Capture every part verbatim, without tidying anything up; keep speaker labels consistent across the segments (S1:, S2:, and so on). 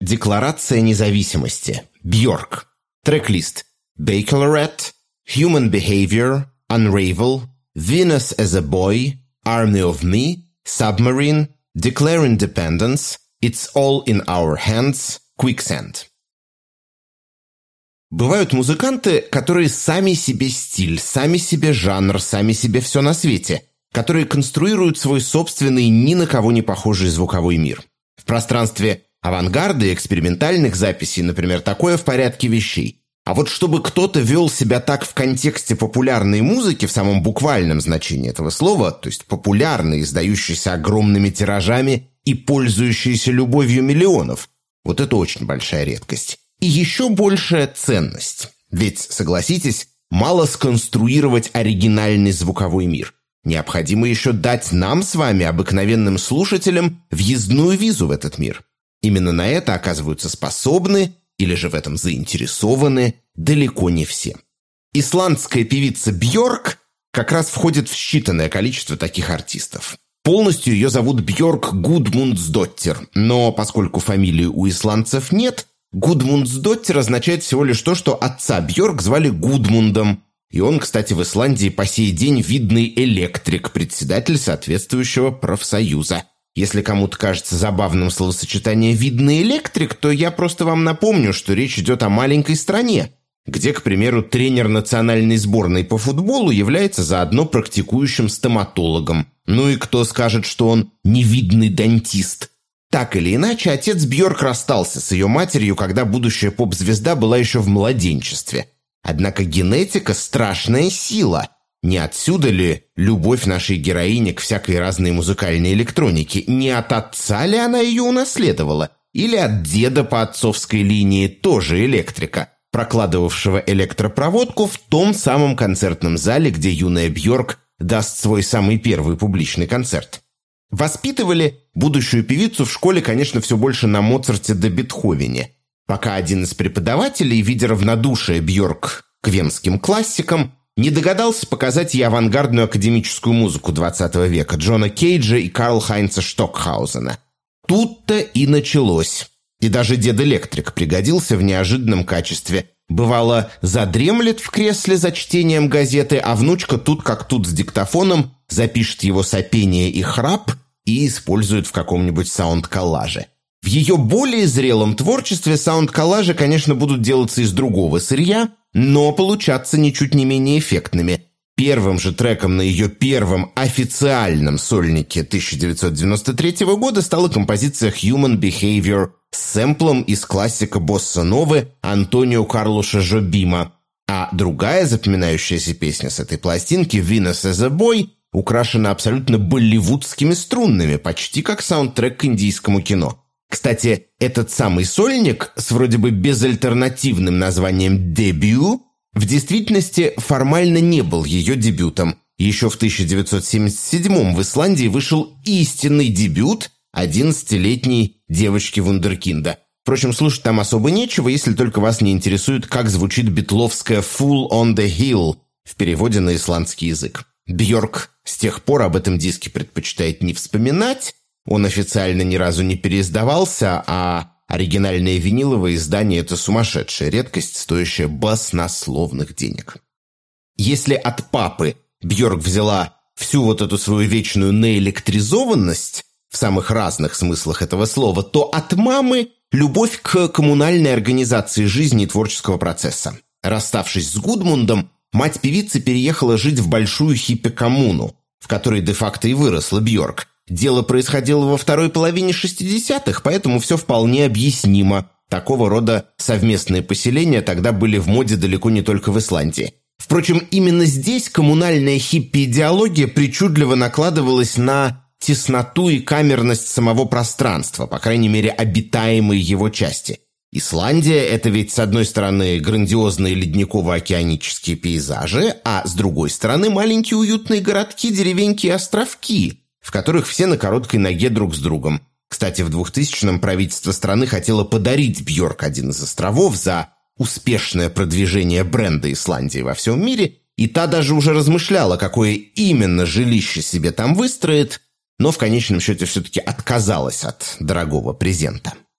S1: Декларация независимости. Бьорк. Трек-лист. Baccalaureate, Human Behavior, Unravel, Venus as a Boy, Army of Me, Submarine, Declare Independence, It's All in Our Hands, Quicksand. Бывают музыканты, которые сами себе стиль, сами себе жанр, сами себе все на свете, которые конструируют свой собственный, ни на кого не похожий звуковой мир. В пространстве авангарда и экспериментальных записей, например, такое в порядке вещей. А вот чтобы кто-то вел себя так в контексте популярной музыки в самом буквальном значении этого слова, то есть популярной, издающейся огромными тиражами и пользующейся любовью миллионов, вот это очень большая редкость. И еще большая ценность. Ведь, согласитесь, мало сконструировать оригинальный звуковой мир. Необходимо еще дать нам с вами, обыкновенным слушателям, въездную визу в этот мир. Именно на это оказываются способны или же в этом заинтересованы далеко не все. Исландская певица Бьорк как раз входит в считанное количество таких артистов. Полностью ее зовут Бьорк Гудмундсдоттир, но поскольку фамилии у исландцев нет, Гудмундсдоттир означает всего лишь то, что отца Бьорк звали Гудмундом, и он, кстати, в Исландии по сей день видный электрик, председатель соответствующего профсоюза. Если кому-то кажется забавным словосочетание «видный электрик», то я просто вам напомню, что речь идет о маленькой стране, где, к примеру, тренер национальной сборной по футболу является заодно практикующим стоматологом. Ну и кто скажет, что он невидный дантист? Так или иначе, отец Бьорк расстался с ее матерью, когда будущая поп-звезда была еще в младенчестве. Однако генетика – страшная сила. Не отсюда ли любовь нашей героини к всякой разной музыкальной электронике? Не от отца ли она ее унаследовала? Или от деда по отцовской линии, тоже электрика, прокладывавшего электропроводку в том самом концертном зале, где юная Бьорк даст свой самый первый публичный концерт? Воспитывали будущую певицу в школе, конечно, все больше на Моцарте да Бетховене, пока один из преподавателей, видя равнодушие Бьорк к венским классикам, не догадался показать ей авангардную академическую музыку двадцатого века Джона Кейджа и Карл-Хайнца Штокхаузена. Тут-то и началось. И даже дед-электрик пригодился в неожиданном качестве. Бывало, задремлет в кресле за чтением газеты, а внучка тут как тут с диктофоном запишет его сопение и храп и использует в каком-нибудь саунд-коллаже. В ее более зрелом творчестве саунд-коллажи, конечно, будут делаться из другого сырья, но получаться ничуть не менее эффектными. Первым же треком на ее первом официальном сольнике тысяча девятьсот девяносто третьего года стала композиция «Human Behavior» с сэмплом из классика босса-новы Антонио Карлоша Жобима. А другая запоминающаяся песня с этой пластинки «Venus as a Boy» украшена абсолютно болливудскими струнными, почти как саундтрек к индийскому кино. Кстати, этот самый сольник с вроде бы безальтернативным названием «Дебют» в действительности формально не был ее дебютом. Еще в тысяча девятьсот семьдесят седьмом в Исландии вышел истинный дебют одиннадцатилетней девочки-вундеркинда. Впрочем, слушать там особо нечего, если только вас не интересует, как звучит битловская «Fool on the Hill» в переводе на исландский язык. Бьорк с тех пор об этом диске предпочитает не вспоминать. Он официально ни разу не переиздавался, а оригинальное виниловое издание – это сумасшедшая редкость, стоящая баснословных денег. Если от папы Бьорк взяла всю вот эту свою вечную наэлектризованность в самых разных смыслах этого слова, то от мамы – любовь к коммунальной организации жизни и творческого процесса. Расставшись с Гудмундом, мать певицы переехала жить в большую хиппи-коммуну, в которой де-факто и выросла Бьорк. Дело происходило во второй половине шестидесятых, поэтому все вполне объяснимо. Такого рода совместные поселения тогда были в моде далеко не только в Исландии. Впрочем, именно здесь коммунальная хиппи-идеология причудливо накладывалась на тесноту и камерность самого пространства, по крайней мере, обитаемой его части. Исландия – это ведь, с одной стороны, грандиозные ледниково-океанические пейзажи, а с другой стороны, маленькие уютные городки, деревеньки и островки, в которых все на короткой ноге друг с другом. Кстати, в двухтысячном правительство страны хотело подарить Бьорк один из островов за успешное продвижение бренда Исландии во всем мире, и та даже уже размышляла, какое именно жилище себе там выстроит, но в конечном счете все-таки отказалась от дорогого презента.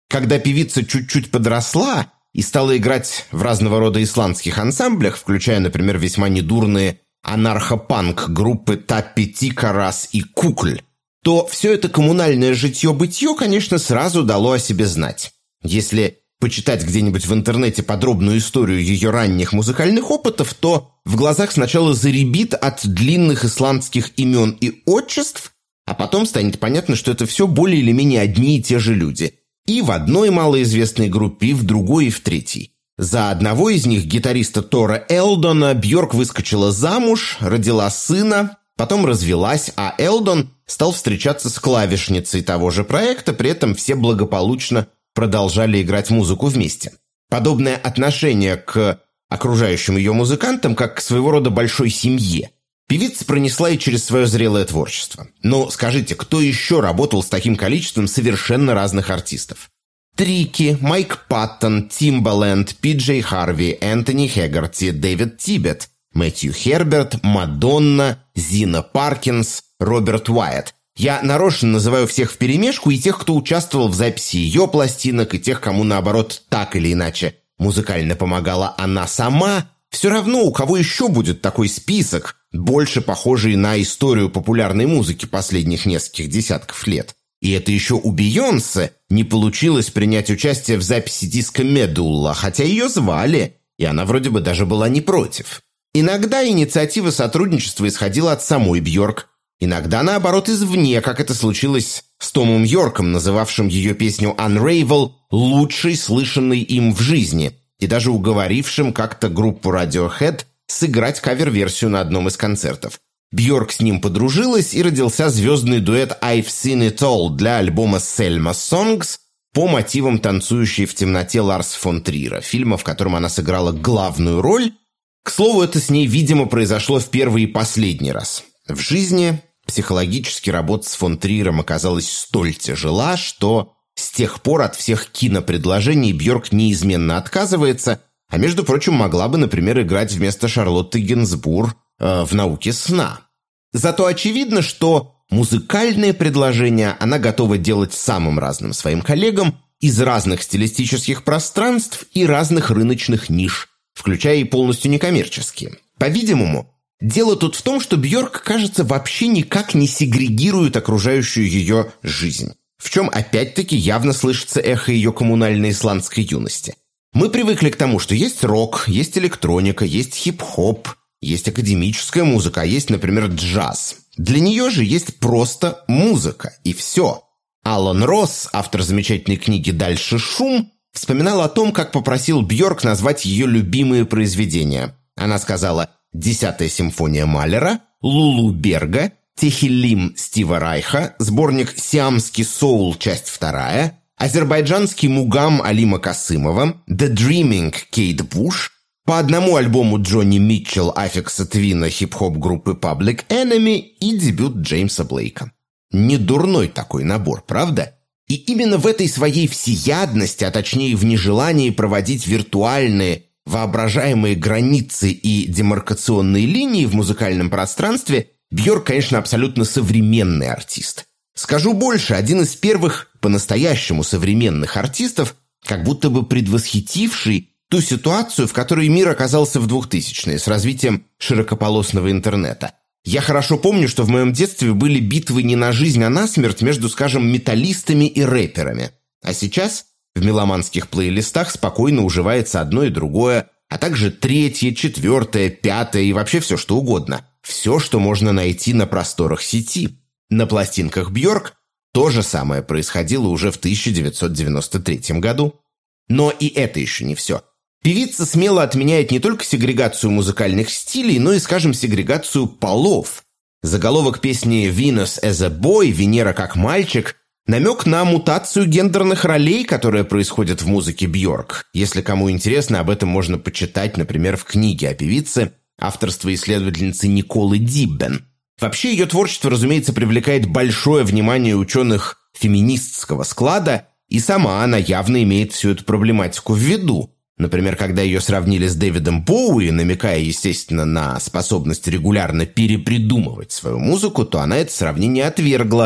S1: Когда певица чуть-чуть подросла и стала играть в разного рода исландских ансамблях, включая, например, весьма недурные анархопанк группы Таппи Тикарас и Кукль, то все это коммунальное житье-бытье, конечно, сразу дало о себе знать. Если почитать где-нибудь в интернете подробную историю ее ранних музыкальных опытов, то в глазах сначала заребит от длинных исландских имен и отчеств, а потом станет понятно, что это все более или менее одни и те же люди. И в одной малоизвестной группе, и в другой, и в третьей. За одного из них, гитариста Тора Элдона, Бьорк выскочила замуж, родила сына, потом развелась, а Элдон стал встречаться с клавишницей того же проекта, при этом все благополучно продолжали играть музыку вместе. Подобное отношение к окружающим ее музыкантам, как к своего рода большой семье, певица пронесла и через свое зрелое творчество. Но скажите, кто еще работал с таким количеством совершенно разных артистов? Трики, Майк Паттон, Тимбаленд, Пи Джей Харви, Энтони Хэггерти, Дэвид Тибет, Мэтью Херберт, Мадонна, Зина Паркинс, Роберт Уайетт. Я нарочно называю всех вперемешку, и тех, кто участвовал в записи ее пластинок, и тех, кому, наоборот, так или иначе музыкально помогала она сама. Все равно, у кого еще будет такой список, больше похожий на историю популярной музыки последних нескольких десятков лет. И это еще у Бейонсе не получилось принять участие в записи диска «Медулла», хотя ее звали, и она вроде бы даже была не против. Иногда инициатива сотрудничества исходила от самой Бьорк, иногда, наоборот, извне, как это случилось с Томом Йорком, называвшим ее песню «Unravel» лучшей, слышанной им в жизни, и даже уговорившим как-то группу Radiohead сыграть кавер-версию на одном из концертов. Бьорк с ним подружилась, и родился звездный дуэт «I've Seen It All» для альбома «Selma Songs» по мотивам «Танцующей в темноте» Ларса фон Триера, фильма, в котором она сыграла главную роль. К слову, это с ней, видимо, произошло в первый и последний раз. В жизни психологически работа с фон Триером оказалась столь тяжела, что с тех пор от всех кинопредложений Бьорк неизменно отказывается, а, между прочим, могла бы, например, играть вместо Шарлотты Гинзбур э, в «Науке сна». Зато очевидно, что музыкальные предложения она готова делать самым разным своим коллегам из разных стилистических пространств и разных рыночных ниш, включая и полностью некоммерческие. По-видимому, дело тут в том, что Бьорк, кажется, вообще никак не сегрегирует окружающую ее жизнь, в чем опять-таки явно слышится эхо ее коммунальной исландской юности. Мы привыкли к тому, что есть рок, есть электроника, есть хип-хоп, есть академическая музыка, а есть, например, джаз. Для нее же есть просто музыка, и все. Алан Росс, автор замечательной книги «Дальше шум», вспоминал о том, как попросил Бьорк назвать ее любимые произведения. Она сказала «Десятая симфония Малера», «Лулу Берга», «Техиллим» Стива Райха, сборник «Сиамский соул», часть вторая, азербайджанский «Мугам» Алима Касымова, «The Dreaming» Кейт Буш, по одному альбому Джонни Митчелл, Аффикса Твина, хип-хоп группы Public Enemy и дебют Джеймса Блейка. Не дурной такой набор, правда? И именно в этой своей всеядности, а точнее в нежелании проводить виртуальные, воображаемые границы и демаркационные линии в музыкальном пространстве, Бьорк, конечно, абсолютно современный артист. Скажу больше, один из первых по-настоящему современных артистов, как будто бы предвосхитивший ту ситуацию, в которой мир оказался в двухтысячные с развитием широкополосного интернета. Я хорошо помню, что в моем детстве были битвы не на жизнь, а на смерть между, скажем, металлистами и рэперами. А сейчас в меломанских плейлистах спокойно уживается одно и другое, а также третье, четвертое, пятое и вообще все что угодно. Все, что можно найти на просторах сети. На пластинках Бьорк то же самое происходило уже в тысяча девятьсот девяносто третьем году. Но и это еще не все. Певица смело отменяет не только сегрегацию музыкальных стилей, но и, скажем, сегрегацию полов. Заголовок песни «Venus as a Boy» «Венера как мальчик» намек на мутацию гендерных ролей, которая происходит в музыке Бьорк. Если кому интересно, об этом можно почитать, например, в книге о певице авторства исследовательницы Николы Диббен. Вообще ее творчество, разумеется, привлекает большое внимание ученых феминистского склада, и сама она явно имеет всю эту проблематику в виду. Например, когда ее сравнили с Дэвидом Боуи, намекая, естественно, на способность регулярно перепридумывать свою музыку, то она это сравнение отвергла.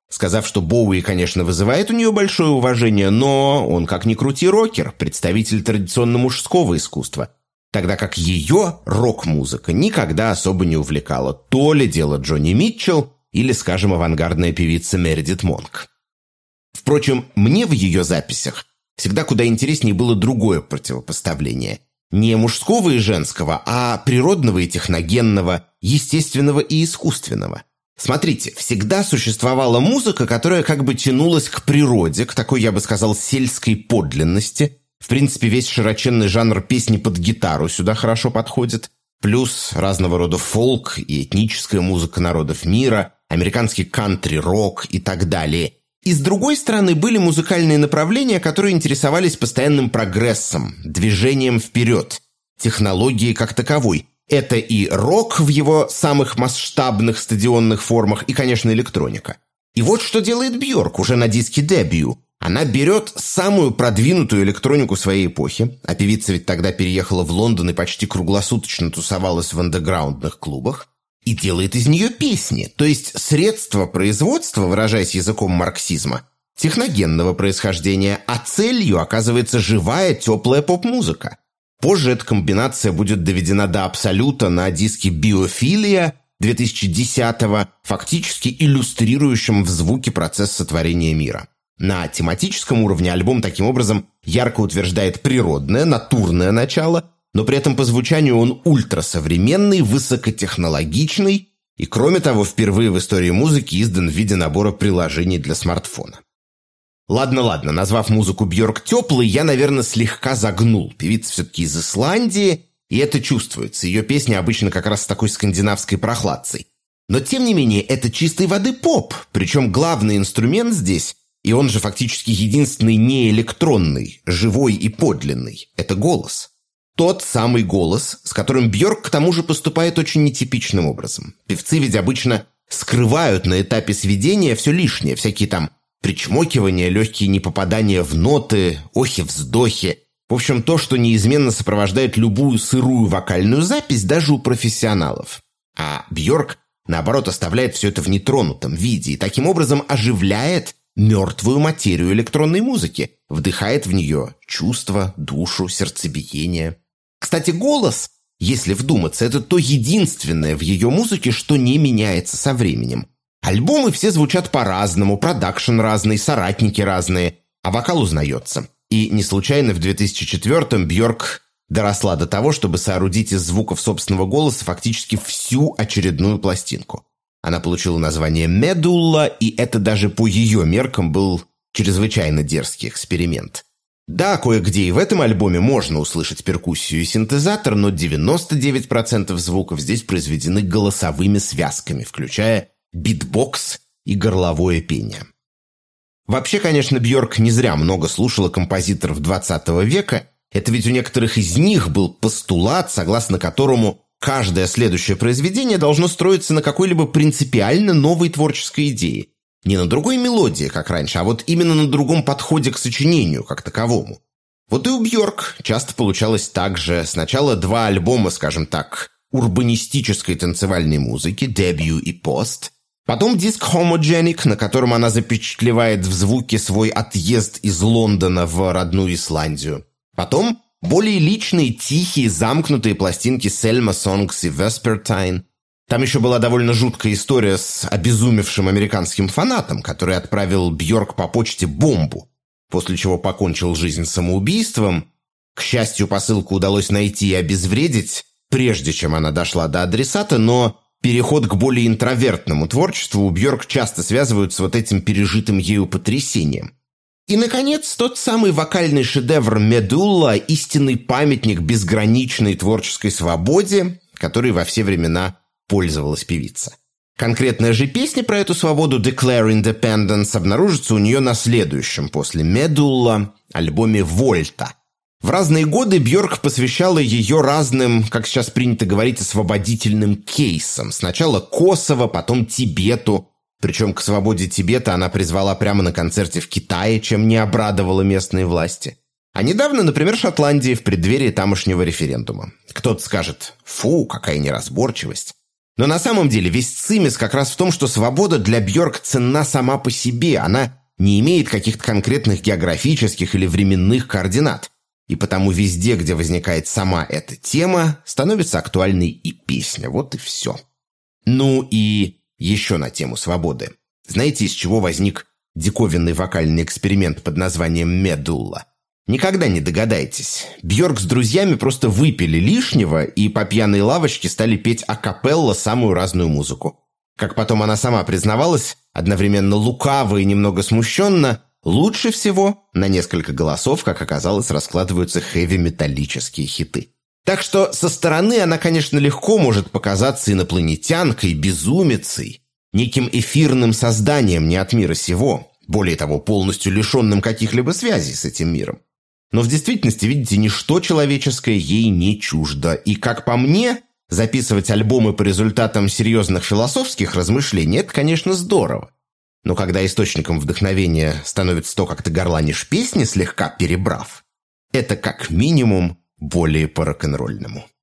S1: сказав, что Боуи, конечно, вызывает у нее большое уважение, но он, как ни крути, рокер, представитель традиционно мужского искусства, тогда как ее рок-музыка никогда особо не увлекала. То ли дело Джонни Митчелл или, скажем, авангардная певица Мередит Монк. Впрочем, мне в ее записях всегда куда интереснее было другое противопоставление. Не мужского и женского, а природного и техногенного, естественного и искусственного. Смотрите, всегда существовала музыка, которая как бы тянулась к природе, к такой, я бы сказал, сельской подлинности. В принципе, весь широченный жанр песни под гитару сюда хорошо подходит. Плюс разного рода фолк и этническая музыка народов мира, американский кантри-рок и так далее. И с другой стороны, были музыкальные направления, которые интересовались постоянным прогрессом, движением вперед, технологией как таковой. Это и рок в его самых масштабных стадионных формах, и, конечно, электроника. И вот что делает Бьорк уже на диске «Дебют». Она берет самую продвинутую электронику своей эпохи, а певица ведь тогда переехала в Лондон и почти круглосуточно тусовалась в андеграундных клубах, и делает из нее песни, то есть средства производства, выражаясь языком марксизма, техногенного происхождения, а целью оказывается живая, теплая поп-музыка. Позже эта комбинация будет доведена до абсолюта на диске «Биофилия» две тысячи десятого, фактически иллюстрирующем в звуке процесс сотворения мира. На тематическом уровне альбом таким образом ярко утверждает природное, натурное начало, но при этом по звучанию он ультрасовременный, высокотехнологичный и, кроме того, впервые в истории музыки издан в виде набора приложений для смартфона. Ладно-ладно, назвав музыку Бьорк теплой, я, наверное, слегка загнул. Певица все-таки из Исландии, и это чувствуется. Ее песни обычно как раз с такой скандинавской прохладцей. Но, тем не менее, это чистой воды поп, причем главный инструмент здесь, и он же фактически единственный неэлектронный, живой и подлинный, это голос. Тот самый голос, с которым Бьорк к тому же поступает очень нетипичным образом. Певцы ведь обычно скрывают на этапе сведения все лишнее, всякие там причмокивания, легкие непопадания в ноты, охи-вздохи. В общем, то, что неизменно сопровождает любую сырую вокальную запись даже у профессионалов. А Бьорк, наоборот, оставляет все это в нетронутом виде и таким образом оживляет мертвую материю электронной музыки, вдыхает в нее чувства, душу, сердцебиение. Кстати, голос, если вдуматься, это то единственное в ее музыке, что не меняется со временем. Альбомы все звучат по-разному, продакшн разный, соратники разные, а вокал узнается. И не случайно в две тысячи четвёртом Бьорк доросла до того, чтобы соорудить из звуков собственного голоса фактически всю очередную пластинку. Она получила название «Медулла», и это даже по ее меркам был чрезвычайно дерзкий эксперимент. Да, кое-где и в этом альбоме можно услышать перкуссию и синтезатор, но девяносто девять процентов звуков здесь произведены голосовыми связками, включая битбокс и горловое пение. Вообще, конечно, Бьорк не зря много слушала композиторов двадцатого века. Это ведь у некоторых из них был постулат, согласно которому каждое следующее произведение должно строиться на какой-либо принципиально новой творческой идее. Не на другой мелодии, как раньше, а вот именно на другом подходе к сочинению, как таковому. Вот и у Бьорк часто получалось так же. Сначала два альбома, скажем так, урбанистической танцевальной музыки, «Дебют» и «Пост». Потом диск «Homogenic», на котором она запечатлевает в звуке свой отъезд из Лондона в родную Исландию. Потом более личные, тихие, замкнутые пластинки «Selma Songs» и «Vespertine». Там еще была довольно жуткая история с обезумевшим американским фанатом, который отправил Бьорк по почте бомбу, после чего покончил жизнь самоубийством. К счастью, посылку удалось найти и обезвредить, прежде чем она дошла до адресата, но переход к более интровертному творчеству у Бьорк часто связывают с вот этим пережитым ею потрясением. И, наконец, тот самый вокальный шедевр «Медулла», истинный памятник безграничной творческой свободе, который во все времена пользовалась певица. Конкретная же песня про эту свободу «Declare Independence» обнаружится у нее на следующем после «Медулла» альбоме «Вольта». В разные годы Бьорк посвящала ее разным, как сейчас принято говорить, освободительным кейсам. Сначала Косово, потом Тибету. Причем к свободе Тибета она призвала прямо на концерте в Китае, чем не обрадовала местные власти. А недавно, например, Шотландии в преддверии тамошнего референдума. Кто-то скажет: «Фу, какая неразборчивость». Но на самом деле весь цимис как раз в том, что свобода для Бьорк ценна сама по себе. Она не имеет каких-то конкретных географических или временных координат. И потому везде, где возникает сама эта тема, становится актуальной и песня. Вот и все. Ну и еще на тему свободы. Знаете, из чего возник диковинный вокальный эксперимент под названием «Медулла»? Никогда не догадаетесь. Бьорк с друзьями просто выпили лишнего и по пьяной лавочке стали петь акапелла самую разную музыку. Как потом она сама признавалась, одновременно лукаво и немного смущенно, лучше всего на несколько голосов, как оказалось, раскладываются хэви-металлические хиты. Так что со стороны она, конечно, легко может показаться инопланетянкой, безумицей, неким эфирным созданием не от мира сего, более того, полностью лишенным каких-либо связей с этим миром. Но в действительности, видите, ничто человеческое ей не чуждо. И, как по мне, записывать альбомы по результатам серьезных философских размышлений – это, конечно, здорово. Но когда источником вдохновения становится то, как ты горланишь песни, слегка перебрав, это как минимум более по рок-н-ролльному.